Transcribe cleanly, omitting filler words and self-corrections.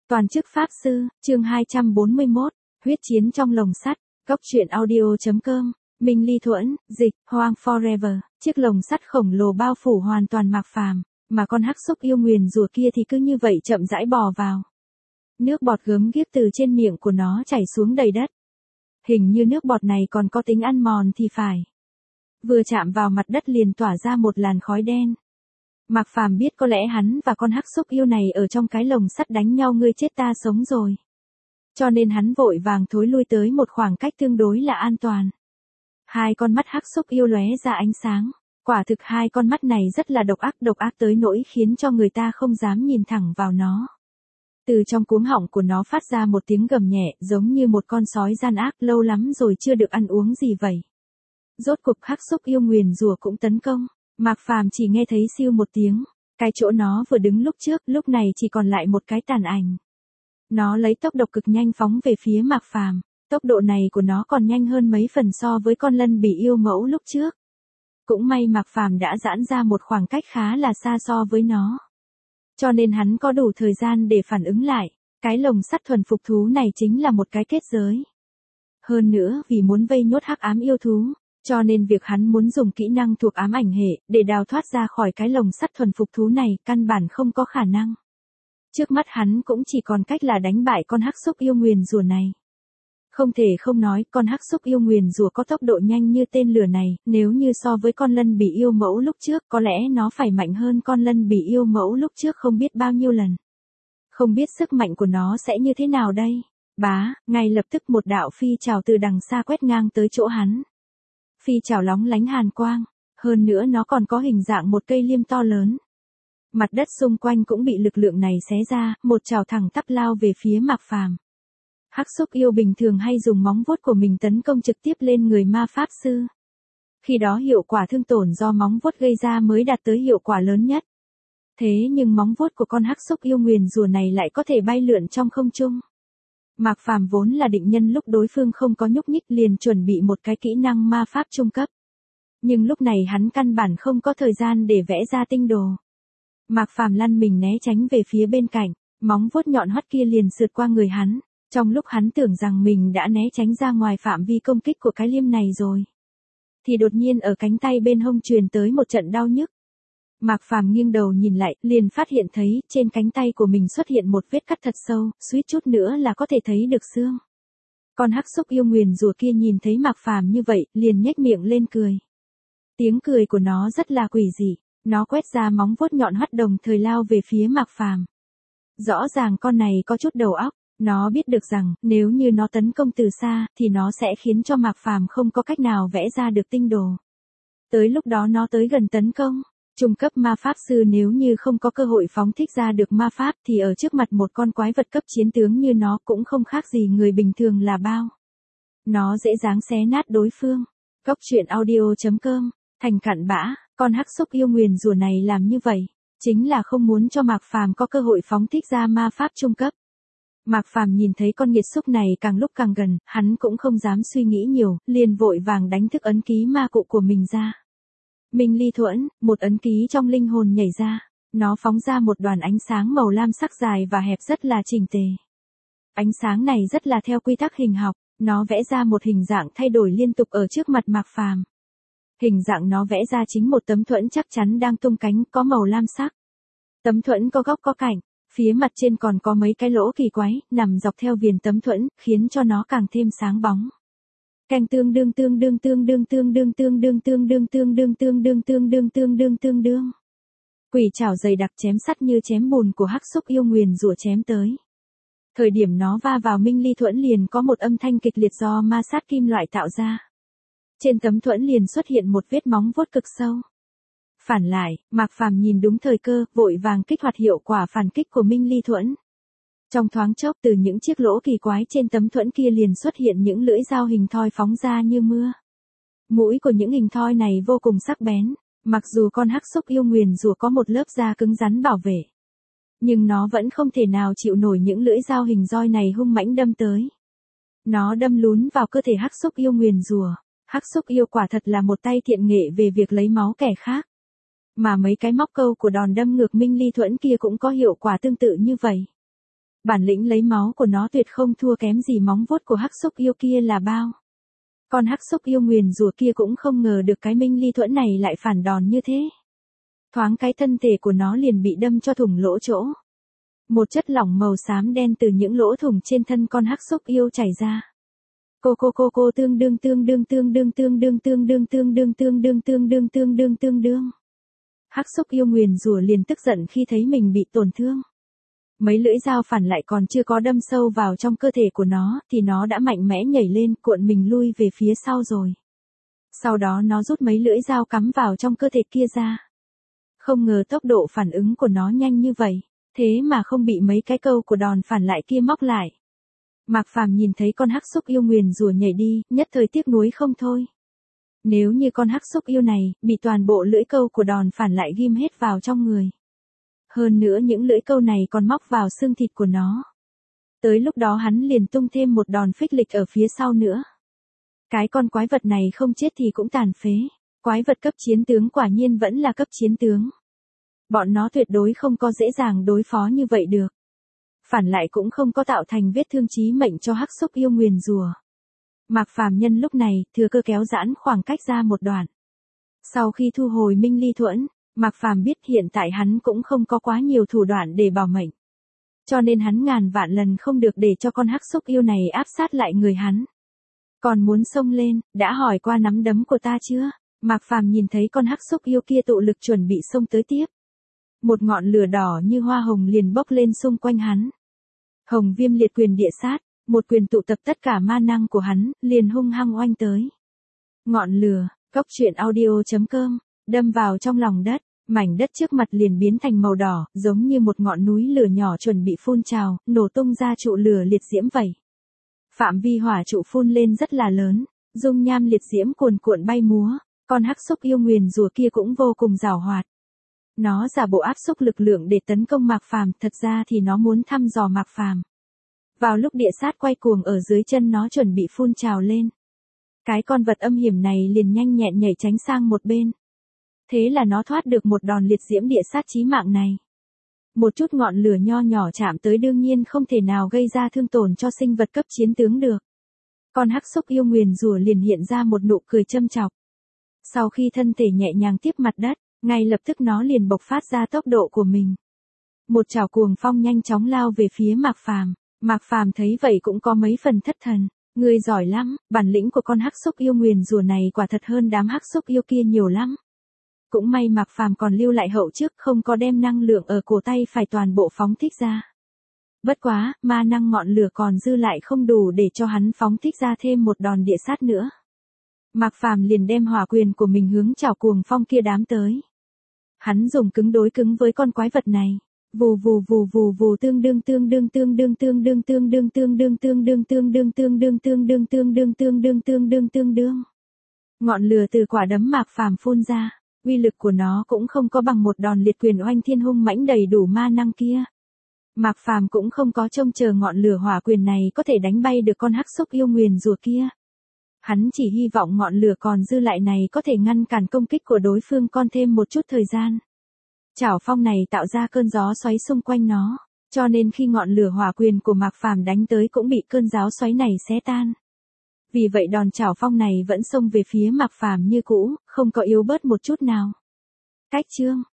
Toàn chức Pháp Sư, chương 241, huyết chiến trong lồng sắt, góc truyện audio.com, Minh Ly Thuẫn, dịch, Hoang Forever, chiếc lồng sắt khổng lồ bao phủ hoàn toàn Mạc Phàm, mà con hắc xúc yêu nguyền rủa kia thì cứ như vậy chậm rãi bò vào. Nước bọt gớm ghiếc từ trên miệng của nó chảy xuống đầy đất. Hình như nước bọt này còn có tính ăn mòn thì phải. Vừa chạm vào mặt đất liền tỏa ra một làn khói đen. Mạc Phàm biết có lẽ hắn và con hắc xúc yêu này ở trong cái lồng sắt đánh nhau ngươi chết ta sống rồi. Cho nên hắn vội vàng thối lui tới một khoảng cách tương đối là an toàn. Hai con mắt hắc xúc yêu lóe ra ánh sáng. Quả thực hai con mắt này rất là độc ác tới nỗi khiến cho người ta không dám nhìn thẳng vào nó. Từ trong cuống họng của nó phát ra một tiếng gầm nhẹ giống như một con sói gian ác lâu lắm rồi chưa được ăn uống gì vậy. Rốt cục hắc xúc yêu nguyền rủa cũng tấn công. Mạc Phàm chỉ nghe thấy siêu một tiếng, cái chỗ nó vừa đứng lúc trước, lúc này chỉ còn lại một cái tàn ảnh. Nó lấy tốc độ cực nhanh phóng về phía Mạc Phàm, tốc độ này của nó còn nhanh hơn mấy phần so với con lân bỉ yêu mẫu lúc trước. Cũng may Mạc Phàm đã giãn ra một khoảng cách khá là xa so với nó. Cho nên hắn có đủ thời gian để phản ứng lại, cái lồng sắt thuần phục thú này chính là một cái kết giới. Hơn nữa vì muốn vây nhốt hắc ám yêu thú. Cho nên việc hắn muốn dùng kỹ năng thuộc ám ảnh hệ, để đào thoát ra khỏi cái lồng sắt thuần phục thú này, căn bản không có khả năng. Trước mắt hắn cũng chỉ còn cách là đánh bại con hắc xúc yêu nguyền rủa này. Không thể không nói, con hắc xúc yêu nguyền rủa có tốc độ nhanh như tên lửa này, nếu như so với con lân bỉ yêu mẫu lúc trước, có lẽ nó phải mạnh hơn con lân bỉ yêu mẫu lúc trước không biết bao nhiêu lần. Không biết sức mạnh của nó sẽ như thế nào đây? Bá, ngay lập tức một đạo phi trào từ đằng xa quét ngang tới chỗ hắn. Phi trào lóng lánh hàn quang, hơn nữa nó còn có hình dạng một cây liêm to lớn. Mặt đất xung quanh cũng bị lực lượng này xé ra, một trào thẳng tắp lao về phía Mạc Phàm. Hắc xúc yêu bình thường hay dùng móng vuốt của mình tấn công trực tiếp lên người ma pháp sư. Khi đó hiệu quả thương tổn do móng vuốt gây ra mới đạt tới hiệu quả lớn nhất. Thế nhưng móng vuốt của con hắc xúc yêu nguyền rủa này lại có thể bay lượn trong không trung. Mạc Phàm vốn là định nhân lúc đối phương không có nhúc nhích liền chuẩn bị một cái kỹ năng ma pháp trung cấp. Nhưng lúc này hắn căn bản không có thời gian để vẽ ra tinh đồ. Mạc Phàm lăn mình né tránh về phía bên cạnh, móng vuốt nhọn hoắt kia liền sượt qua người hắn. Trong lúc hắn tưởng rằng mình đã né tránh ra ngoài phạm vi công kích của cái liêm này rồi. Thì đột nhiên ở cánh tay bên hông truyền tới một trận đau nhức. Mạc Phàm nghiêng đầu nhìn lại, liền phát hiện thấy, trên cánh tay của mình xuất hiện một vết cắt thật sâu, suýt chút nữa là có thể thấy được xương. Con hắc xúc yêu nguyền rủa kia nhìn thấy Mạc Phàm như vậy, liền nhếch miệng lên cười. Tiếng cười của nó rất là quỷ dị, nó quét ra móng vuốt nhọn hoắt đồng thời lao về phía Mạc Phàm. Rõ ràng con này có chút đầu óc, nó biết được rằng, nếu như nó tấn công từ xa, thì nó sẽ khiến cho Mạc Phàm không có cách nào vẽ ra được tinh đồ. Tới lúc đó nó tới gần tấn công. Trung cấp ma pháp sư nếu như không có cơ hội phóng thích ra được ma pháp thì ở trước mặt một con quái vật cấp chiến tướng như nó cũng không khác gì người bình thường là bao. Nó dễ dàng xé nát đối phương. Góc truyện audio.com, thành cặn bã, con hắc xúc yêu nguyền rủa này làm như vậy, chính là không muốn cho Mạc Phàm có cơ hội phóng thích ra ma pháp trung cấp. Mạc Phàm nhìn thấy con nghiệt xúc này càng lúc càng gần, hắn cũng không dám suy nghĩ nhiều, liền vội vàng đánh thức ấn ký ma cụ của mình ra. Minh Ly Thuẫn, một ấn ký trong linh hồn nhảy ra, nó phóng ra một đoàn ánh sáng màu lam sắc dài và hẹp rất là chỉnh tề. Ánh sáng này rất là theo quy tắc hình học, nó vẽ ra một hình dạng thay đổi liên tục ở trước mặt Mạc Phàm. Hình dạng nó vẽ ra chính một tấm thuẫn chắc chắn đang tung cánh có màu lam sắc. Tấm thuẫn có góc có cạnh, phía mặt trên còn có mấy cái lỗ kỳ quái, nằm dọc theo viền tấm thuẫn, khiến cho nó càng thêm sáng bóng. Canh tương đương. Quỷ trảo dày đặc chém sắt như chém bùn của hắc xúc yêu nguyền rủa chém tới. Thời điểm nó va vào Minh Ly Thuẫn liền có một âm thanh kịch liệt do ma sát kim loại tạo ra. Trên tấm thuẫn liền xuất hiện một vết móng vuốt cực sâu. Phản lại, Mạc Phàm nhìn đúng thời cơ, vội vàng kích hoạt hiệu quả phản kích của Minh Ly Thuẫn. Trong thoáng chốc từ những chiếc lỗ kỳ quái trên tấm thuẫn kia liền xuất hiện những lưỡi dao hình thoi phóng ra như mưa. Mũi của những hình thoi này vô cùng sắc bén, mặc dù con hắc xúc yêu nguyền rủa có một lớp da cứng rắn bảo vệ. Nhưng nó vẫn không thể nào chịu nổi những lưỡi dao hình roi này hung mãnh đâm tới. Nó đâm lún vào cơ thể hắc xúc yêu nguyền rủa. Hắc xúc yêu quả thật là một tay thiện nghệ về việc lấy máu kẻ khác. Mà mấy cái móc câu của đòn đâm ngược Minh Ly Thuẫn kia cũng có hiệu quả tương tự như vậy. Bản lĩnh lấy máu của nó tuyệt không thua kém gì móng vuốt của hắc xúc yêu kia là bao. Con hắc xúc yêu nguyền rủa kia cũng không ngờ được cái minh ly thuẫn này lại phản đòn như thế. Thoáng cái thân thể của nó liền bị đâm cho thủng lỗ chỗ. Một chất lỏng màu xám đen từ những lỗ thủng trên thân con hắc xúc yêu chảy ra. Cô tương đương. Hắc xúc yêu nguyền rủa liền tức giận khi thấy mình bị tổn thương. Mấy lưỡi dao phản lại còn chưa có đâm sâu vào trong cơ thể của nó thì nó đã mạnh mẽ nhảy lên cuộn mình lui về phía sau rồi. Sau đó nó rút mấy lưỡi dao cắm vào trong cơ thể kia ra. Không ngờ tốc độ phản ứng của nó nhanh như vậy, thế mà không bị mấy cái câu của đòn phản lại kia móc lại. Mạc Phàm nhìn thấy con hắc xúc yêu nguyền rủa nhảy đi, nhất thời tiếc nuối không thôi. Nếu như con hắc xúc yêu này bị toàn bộ lưỡi câu của đòn phản lại ghim hết vào trong người. Hơn nữa những lưỡi câu này còn móc vào xương thịt của nó. Tới lúc đó hắn liền tung thêm một đòn phích lịch ở phía sau nữa. Cái con quái vật này không chết thì cũng tàn phế. Quái vật cấp chiến tướng quả nhiên vẫn là cấp chiến tướng. Bọn nó tuyệt đối không có dễ dàng đối phó như vậy được. Phản lại cũng không có tạo thành vết thương chí mệnh cho hắc xúc yêu nguyền rủa. Mạc Phàm nhân lúc này thừa cơ kéo giãn khoảng cách ra một đoạn. Sau khi thu hồi minh ly thuẫn, Mạc Phàm biết hiện tại hắn cũng không có quá nhiều thủ đoạn để bảo mệnh. Cho nên hắn ngàn vạn lần không được để cho con hắc xúc yêu này áp sát lại người hắn. Còn muốn xông lên, đã hỏi qua nắm đấm của ta chưa? Mạc Phàm nhìn thấy con hắc xúc yêu kia tụ lực chuẩn bị xông tới tiếp. Một ngọn lửa đỏ như hoa hồng liền bốc lên xung quanh hắn. Hồng Viêm Liệt Quyền Địa Sát, một quyền tụ tập tất cả ma năng của hắn, liền hung hăng oanh tới. Ngọn lửa, coctruyện.audio.com, đâm vào trong lòng đất, mảnh đất trước mặt liền biến thành màu đỏ, giống như một ngọn núi lửa nhỏ chuẩn bị phun trào, nổ tung ra trụ lửa liệt diễm vậy. Phạm vi hỏa trụ phun lên rất là lớn, dung nham liệt diễm cuồn cuộn bay múa, con hắc xúc yêu nguyền rủa kia cũng vô cùng giàu hoạt. Nó giả bộ áp xúc lực lượng để tấn công Mạc Phàm, thật ra thì nó muốn thăm dò Mạc Phàm. Vào lúc địa sát quay cuồng ở dưới chân nó chuẩn bị phun trào lên. Cái con vật âm hiểm này liền nhanh nhẹn nhảy tránh sang một bên. Thế là nó thoát được một đòn liệt diễm địa sát chí mạng này. Một chút ngọn lửa nho nhỏ chạm tới đương nhiên không thể nào gây ra thương tổn cho sinh vật cấp chiến tướng được. Con hắc xúc yêu nguyền rủa liền hiện ra một nụ cười châm chọc. Sau khi thân thể nhẹ nhàng tiếp mặt đất, ngay lập tức nó liền bộc phát ra tốc độ của mình. Một chảo cuồng phong nhanh chóng lao về phía Mạc Phàm. Mạc Phàm thấy vậy cũng có mấy phần thất thần. Ngươi giỏi lắm, bản lĩnh của con hắc xúc yêu nguyền rủa này quả thật hơn đám hắc xúc yêu kia nhiều lắm. Cũng may Mạc Phàm còn lưu lại hậu trước không có đem năng lượng ở cổ tay phải toàn bộ phóng thích ra. Bất quá, ma năng ngọn lửa còn dư lại không đủ để cho hắn phóng thích ra thêm một đòn địa sát nữa. Mạc Phàm liền đem hỏa quyền của mình hướng chảo cuồng phong kia đám tới. Hắn dùng cứng đối cứng với con quái vật này. Vù tương đương ngọn lửa từ quả đấm Mạc Phàm phun ra, uy lực của nó cũng không có bằng một đòn liệt quyền oanh thiên hung mãnh đầy đủ ma năng kia. Mạc Phàm cũng không có trông chờ ngọn lửa hỏa quyền này có thể đánh bay được con hắc xúc yêu nguyền rủa kia. Hắn chỉ hy vọng ngọn lửa còn dư lại này có thể ngăn cản công kích của đối phương còn thêm một chút thời gian. Chảo phong này tạo ra cơn gió xoáy xung quanh nó, cho nên khi ngọn lửa hỏa quyền của Mạc Phàm đánh tới cũng bị cơn gió xoáy này xé tan. Vì vậy đòn chảo phong này vẫn xông về phía Mạc Phàm như cũ, không có yếu bớt một chút nào. Cách chương